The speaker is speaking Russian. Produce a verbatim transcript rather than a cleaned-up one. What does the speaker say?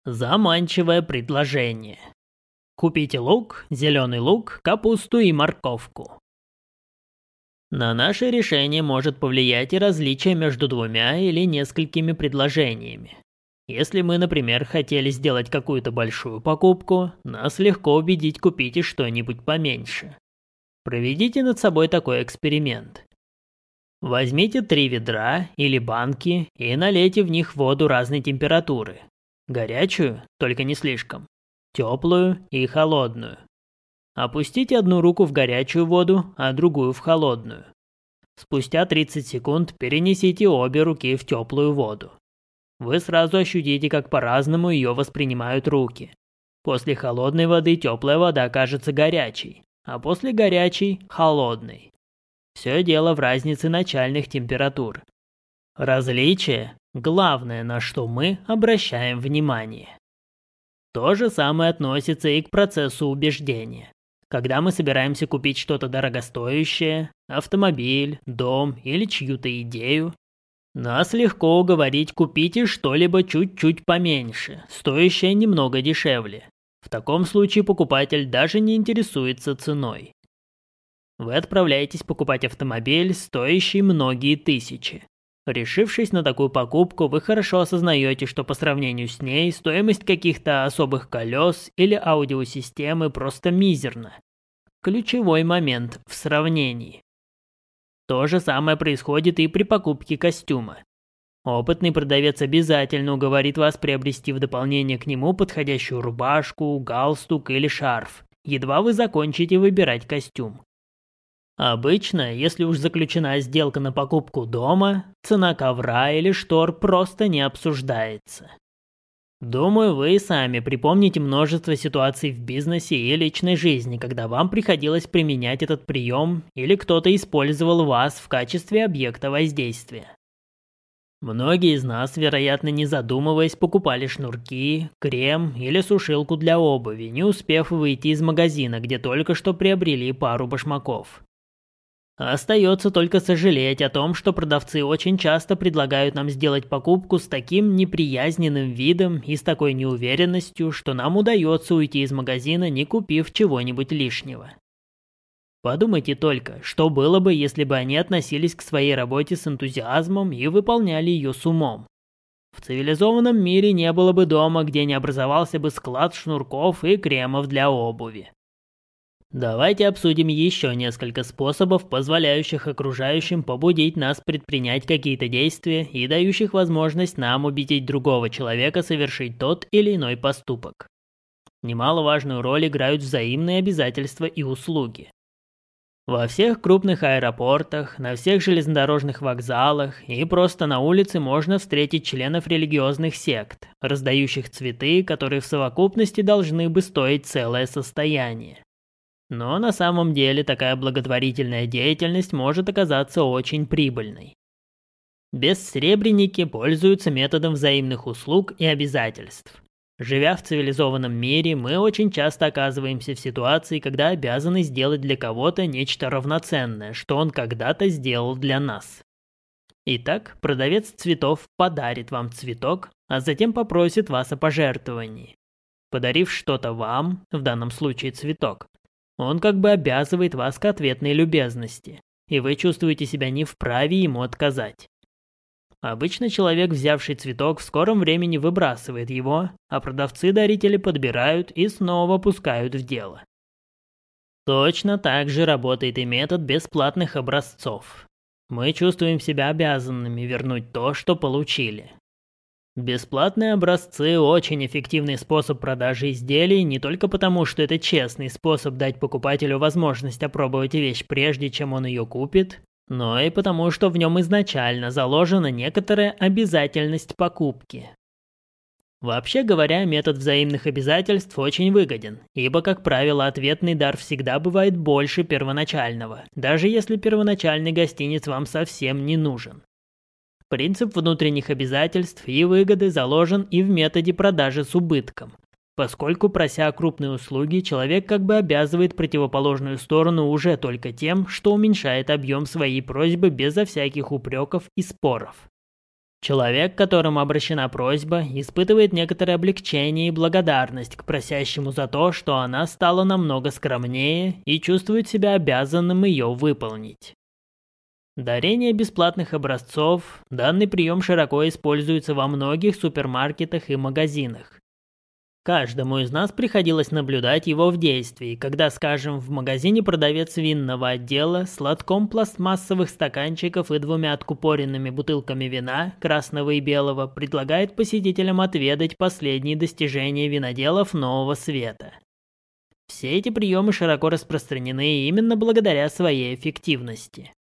Заманчивое предложение. Купите лук, зеленый лук, капусту и морковку. На наше решение может повлиять и различие между двумя или несколькими предложениями. Если мы, например, хотели сделать какую-то большую покупку, нас легко убедить купить и что-нибудь поменьше. Проведите над собой такой эксперимент. Возьмите три ведра или банки и налейте в них воду разной температуры. Горячую, только не слишком, теплую и холодную. Опустите одну руку в горячую воду, а другую в холодную. Спустя тридцать секунд перенесите обе руки в теплую воду. Вы сразу ощутите, как по-разному ее воспринимают руки. После холодной воды теплая вода кажется горячей, а после горячей – холодной. Все дело в разнице начальных температур. Различие – главное, на что мы обращаем внимание. То же самое относится и к процессу убеждения. Когда мы собираемся купить что-то дорогостоящее, автомобиль, дом или чью-то идею, нас легко уговорить купить что-либо чуть-чуть поменьше, стоящее немного дешевле. В таком случае покупатель даже не интересуется ценой. Вы отправляетесь покупать автомобиль, стоящий многие тысячи. Решившись на такую покупку, вы хорошо осознаете, что по сравнению с ней стоимость каких-то особых колес или аудиосистемы просто мизерна. Ключевой момент в сравнении. То же самое происходит и при покупке костюма. Опытный продавец обязательно уговорит вас приобрести в дополнение к нему подходящую рубашку, галстук или шарф, едва вы закончите выбирать костюм. Обычно, если уж заключена сделка на покупку дома, цена ковра или штор просто не обсуждается. Думаю, вы и сами припомните множество ситуаций в бизнесе и личной жизни, когда вам приходилось применять этот прием или кто-то использовал вас в качестве объекта воздействия. Многие из нас, вероятно, не задумываясь, покупали шнурки, крем или сушилку для обуви, не успев выйти из магазина, где только что приобрели пару башмаков. Остается только сожалеть о том, что продавцы очень часто предлагают нам сделать покупку с таким неприязненным видом и с такой неуверенностью, что нам удается уйти из магазина, не купив чего-нибудь лишнего. Подумайте только, что было бы, если бы они относились к своей работе с энтузиазмом и выполняли ее с умом. В цивилизованном мире не было бы дома, где не образовался бы склад шнурков и кремов для обуви. Давайте обсудим еще несколько способов, позволяющих окружающим побудить нас предпринять какие-то действия и дающих возможность нам убедить другого человека совершить тот или иной поступок. Немаловажную роль играют взаимные обязательства и услуги. Во всех крупных аэропортах, на всех железнодорожных вокзалах и просто на улице можно встретить членов религиозных сект, раздающих цветы, которые в совокупности должны бы стоить целое состояние. Но на самом деле такая благотворительная деятельность может оказаться очень прибыльной. Бессребреники пользуются методом взаимных услуг и обязательств. Живя в цивилизованном мире, мы очень часто оказываемся в ситуации, когда обязаны сделать для кого-то нечто равноценное, что он когда-то сделал для нас. Итак, продавец цветов подарит вам цветок, а затем попросит вас о пожертвовании. Подарив что-то вам, в данном случае цветок, он как бы обязывает вас к ответной любезности, и вы чувствуете себя не вправе ему отказать. Обычно человек, взявший цветок, в скором времени выбрасывает его, а продавцы-дарители подбирают и снова пускают в дело. Точно так же работает и метод бесплатных образцов. Мы чувствуем себя обязанными вернуть то, что получили. Бесплатные образцы – очень эффективный способ продажи изделий не только потому, что это честный способ дать покупателю возможность опробовать вещь прежде, чем он ее купит, но и потому, что в нем изначально заложена некоторая обязательность покупки. Вообще говоря, метод взаимных обязательств очень выгоден, ибо, как правило, ответный дар всегда бывает больше первоначального, даже если первоначальный гостиниц вам совсем не нужен. Принцип внутренних обязательств и выгоды заложен и в методе продажи с убытком, поскольку, прося крупные услуги, человек как бы обязывает противоположную сторону уже только тем, что уменьшает объем своей просьбы безо всяких упреков и споров. Человек, к которому обращена просьба, испытывает некоторое облегчение и благодарность к просящему за то, что она стала намного скромнее и чувствует себя обязанным ее выполнить. Дарение бесплатных образцов. Данный прием широко используется во многих супермаркетах и магазинах. Каждому из нас приходилось наблюдать его в действии, когда, скажем, в магазине продавец винного отдела с лотком пластмассовых стаканчиков и двумя откупоренными бутылками вина, красного и белого, предлагает посетителям отведать последние достижения виноделов нового света. Все эти приемы широко распространены именно благодаря своей эффективности.